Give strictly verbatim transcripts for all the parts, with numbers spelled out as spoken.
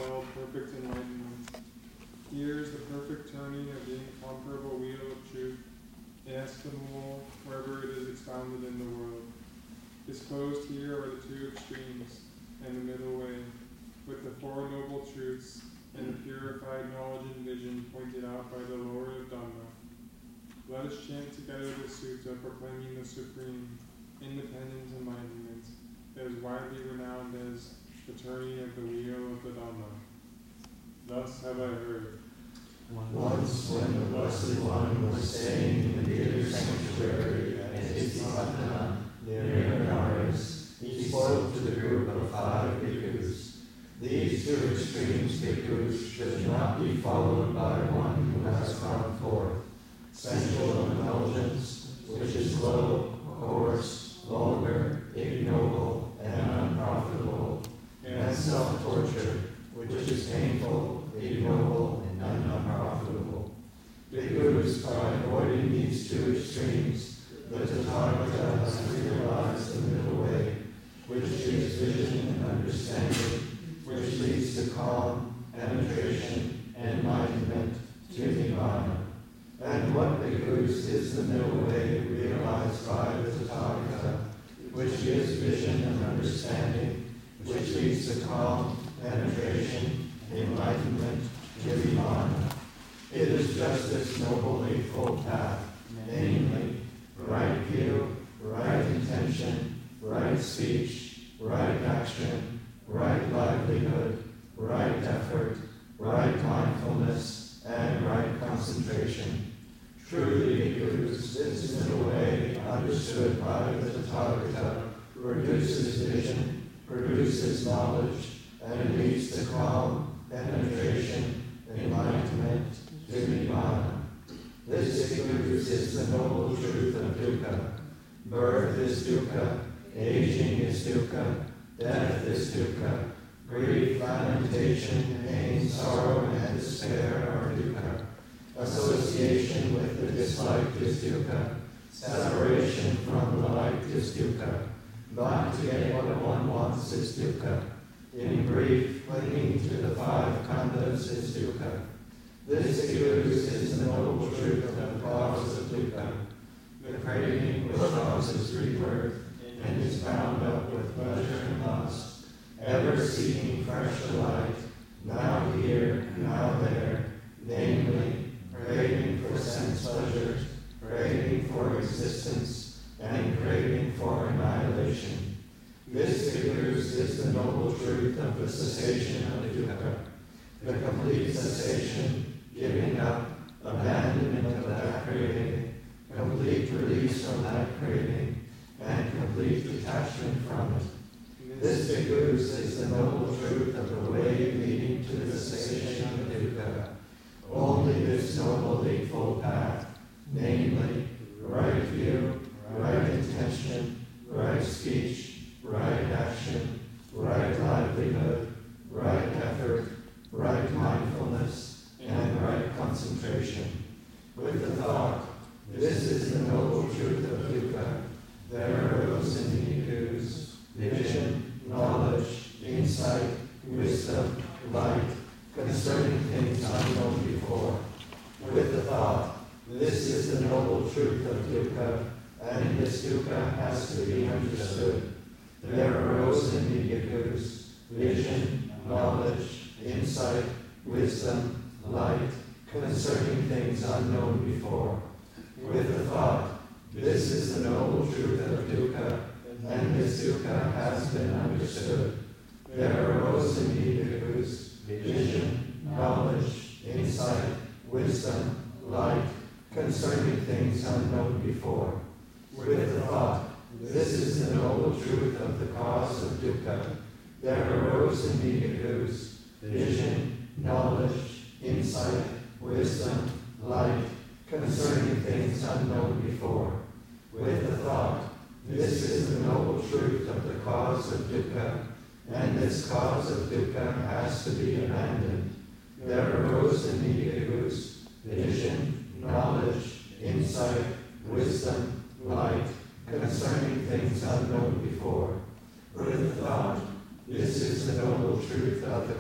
well perfect enlightenment. Here is the perfect turning of the incomparable wheel of truth, inestimable wherever it is expounded in the world. Disclosed here are the two extremes and the middle way, with the four noble truths and the purified knowledge and vision pointed out by the Lord of Dhamma. Let us chant together the sutta proclaiming the supreme, independent enlightenment that is widely renowned as the turning of the wheel of the Dhamma. Thus have I heard. Once, when the Blessed One was staying in the dear sanctuary at Istipatana near Benares, he spoke to the group of five bhikkhus. These two extremes bhikkhus should not be followed by one who has gone forth. Sensual indulgence, which is low, coarse, vulgar, ignoble, and unprofitable, and self-torture, which is painful, ignoble, and unprofitable. Bhikkhus, by avoiding these two extremes, the Tathagata has realized the middle way, which gives vision and understanding, which leads to calm, penetration, and enlightenment to Nibbana. And what bhikkhus is the middle way realized by the Tathagata, which gives vision and understanding, which leads to calm, penetration, enlightenment, Nibbana. It is just this noble eightfold path, namely, right view, right intention, right speech, right action, right livelihood, right effort, right mindfulness, and right concentration. Truly, bhikkhus, this middle way, understood by the Tathagata, produces vision, produces knowledge, and leads to calm, penetration, enlightenment, to Nibbana. This bhikkhus is the noble truth of dukkha. Birth is dukkha, aging is dukkha, death is dukkha, grief, lamentation, pain, sorrow, and despair are dukkha. Association with the disliked is dukkha. Separation from the liked is dukkha. Not to get what one wants is dukkha. In brief, clinging to the five khandhas is dukkha. This bhikkhus is the noble truth of the cause of dukkha, the craving which causes rebirth and is bound up with pleasure and lust, ever seeking fresh delight, now here, now there, namely, craving for sense pleasures, craving for existence, and craving for annihilation. This bhikkhus is the noble truth of the cessation of dukkha, the complete cessation, giving up, abandonment of that craving, complete release from that craving, and complete detachment from it. This bhikkhus is the noble truth of the way leading to the cessation of dukkha. Only this noble eightfold path, namely, right view, right intention, right speech, right action, right livelihood, right effort, right mindfulness, and right concentration. With the thought, this is the noble truth of dukkha, there arose in the bhikkhus vision, knowledge, insight, wisdom, light, concerning things unknown before. With the thought, this is the noble truth of dukkha, and this dukkha has to be understood. There arose in the bhikkhus vision, knowledge, insight, wisdom, light, concerning things unknown before. With the thought, this is the noble truth of dukkha, and this dukkha has been understood. There arose in the bhikkhus vision, knowledge, insight, wisdom, light, concerning things unknown before. With the thought, this is the noble truth of the cause of dukkha. There arose in the bhikkhus vision, knowledge, insight, wisdom, light, concerning things unknown before. With the thought, this is the noble truth of the cause of dukkha, and this cause of dukkha has to be abandoned. There arose in the bhikkhus vision, knowledge, insight, wisdom, light, concerning things unknown before. With the thought, this is the noble truth of the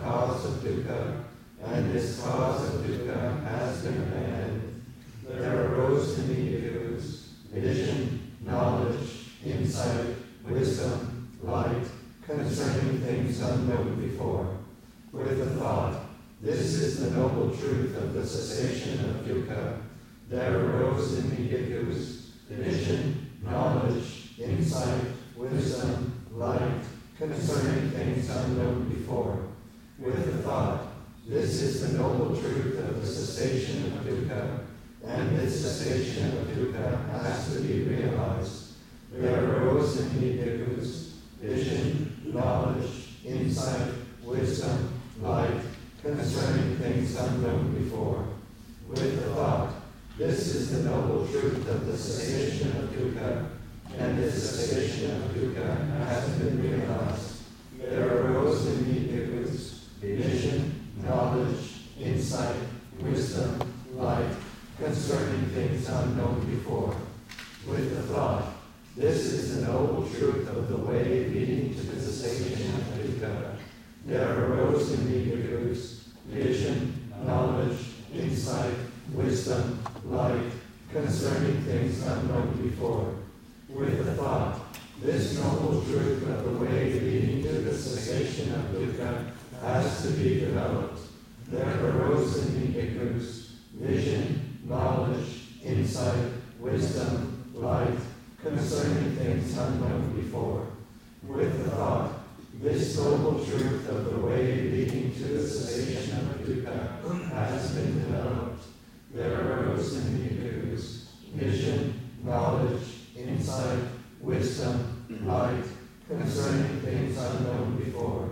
cause of dukkha, and this cause of dukkha has been abandoned. There arose to me bhikkhus, vision, knowledge, insight, wisdom, light, concerning things unknown before. With the thought, this is the noble truth of the cessation of dukkha, there arose in me bhikkhus, vision, knowledge, insight, wisdom, light, concerning things unknown before. With the thought, this is the noble truth of the cessation of dukkha, and this cessation of dukkha has to be realized. There arose in me bhikkhus, vision, knowledge, insight, wisdom, light, concerning things unknown before. With the thought, this is the noble truth of the cessation of dukkha, and this cessation of dukkha has been realized. There arose in me bhikkhus, vision, knowledge, insight, wisdom, light, concerning things unknown before. With the thought, this is the noble truth of the way leading to the cessation of dukkha, there arose in me bhikkhus, vision, knowledge, insight, wisdom, light, concerning things unknown before. With the thought, this noble truth of the way leading to the cessation of dukkha has to be developed. There arose in me bhikkhus, vision, knowledge, insight, wisdom, light, concerning things unknown before. With the thought, this noble truth of the way leading to the cessation of dukkha has been developed. There arose in me bhikkhus, vision, knowledge, insight, wisdom, light, concerning things unknown before.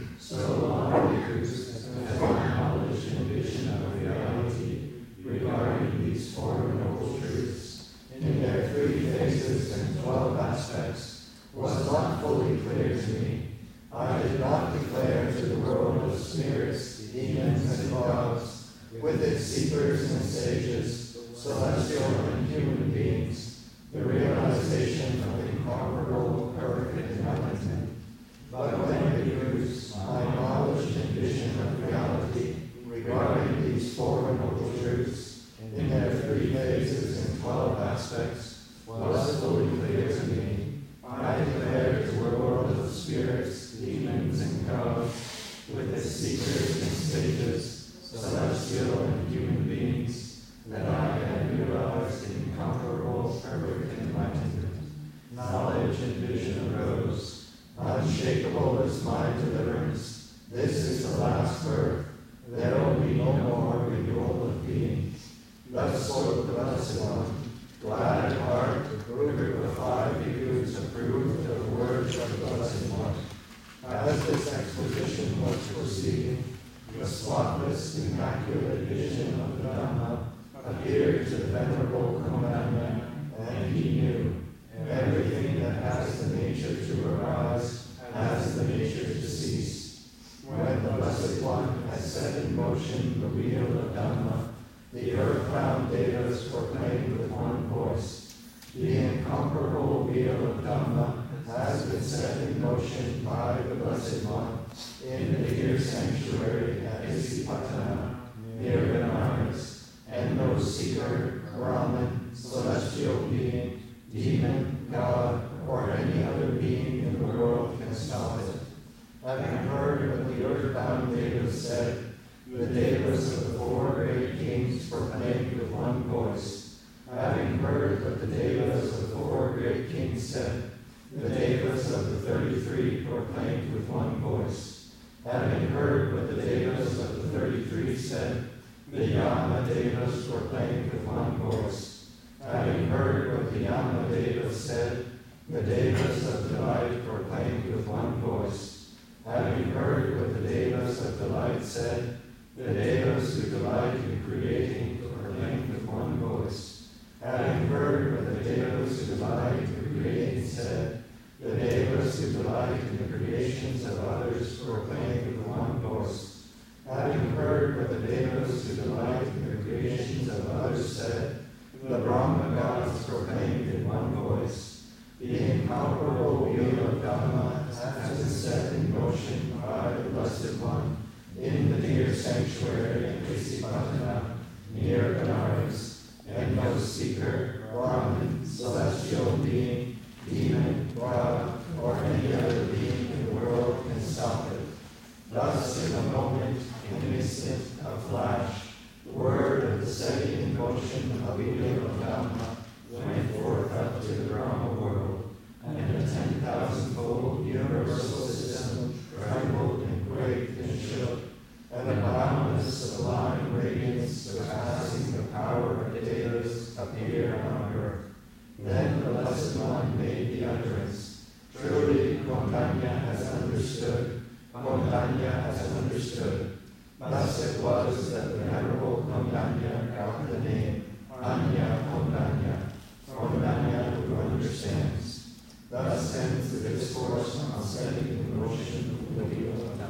So long, bhikkhus, as my knowledge and vision of reality regarding these four noble truths, in their three phases and twelve aspects, was not fully clear to me. I did not declare to the world of spirits, demons, and gods, with its seekers and sages, celestial and human beings, the realization of incomparable, perfect enlightenment. But when bhikkhus, my knowledge and vision of reality regarding these four noble truths, in their three phases and twelve aspects, was fully clear to me, I declared to the world of spirits, demons, and gods, with its seekers and sages, celestial and human beings, that I had realized incomparable, perfect enlightenment. Knowledge and vision arose. Unshakable is my deliverance. This is the last birth. There will be no more renewal of being. Thus spoke the Blessed One. Glad at heart, the group of five bhikkhus approved of the words of the Blessed One. As this exposition was proceeding, the spotless, immaculate vision of the Dhamma appeared to the Venerable Komandana, and he knew everything that has the nature to arise has the nature to cease. When the Blessed One had set in motion the wheel of Dhamma, the earth-bound Devas proclaimed with one voice, the incomparable wheel of Dhamma has been set in motion by the Blessed One in the dear sanctuary at Isipatana, near Benares, and no seeker, Brahmin, celestial being, demon, god, or any other being in the world can stop it. Having heard what the earth-bound Devas said, the Devas of the four great kings proclaimed with one voice. Having heard what the Devas of the four great kings said, the Devas of the thirty-three proclaimed with one voice. Having heard what the Devas of the thirty-three said, the Yama Devas proclaimed with one voice. Having heard what the Yama Devas said, the Devas of delight proclaimed with one voice. Having heard what the Devas of delight said, the Devas who delight in creating proclaimed with one voice. Having heard what the Devas who delight in creating said, the Devas who delight in the creations of others proclaimed with one voice. Having heard what the Devas who delight in the creations of others said, the Brahma gods proclaimed in one voice. The incomparable wheel of Dhamma has been set in motion by the Blessed One sanctuary at Isipatana, near Benares, and no speaker, Brahmin, celestial being, demon, god, or any other being in the world can stop it. Thus, in a moment, in an instant, a flash, the word of the setting in motion of the wheel of Dhamma went forth up to the Brahma world, and a ten thousand-fold universal system trembled and quaked and shook, and the boundless sublime radiance surpassing the power of Devas appeared on earth. Then the Blessed One made the utterance, truly Kondanya has understood, Kondanya has understood. Thus it was that the venerable Kondanya got the name Anya Kondanya, Kondanya who understands. Thus ends the discourse on setting in motion the wheel of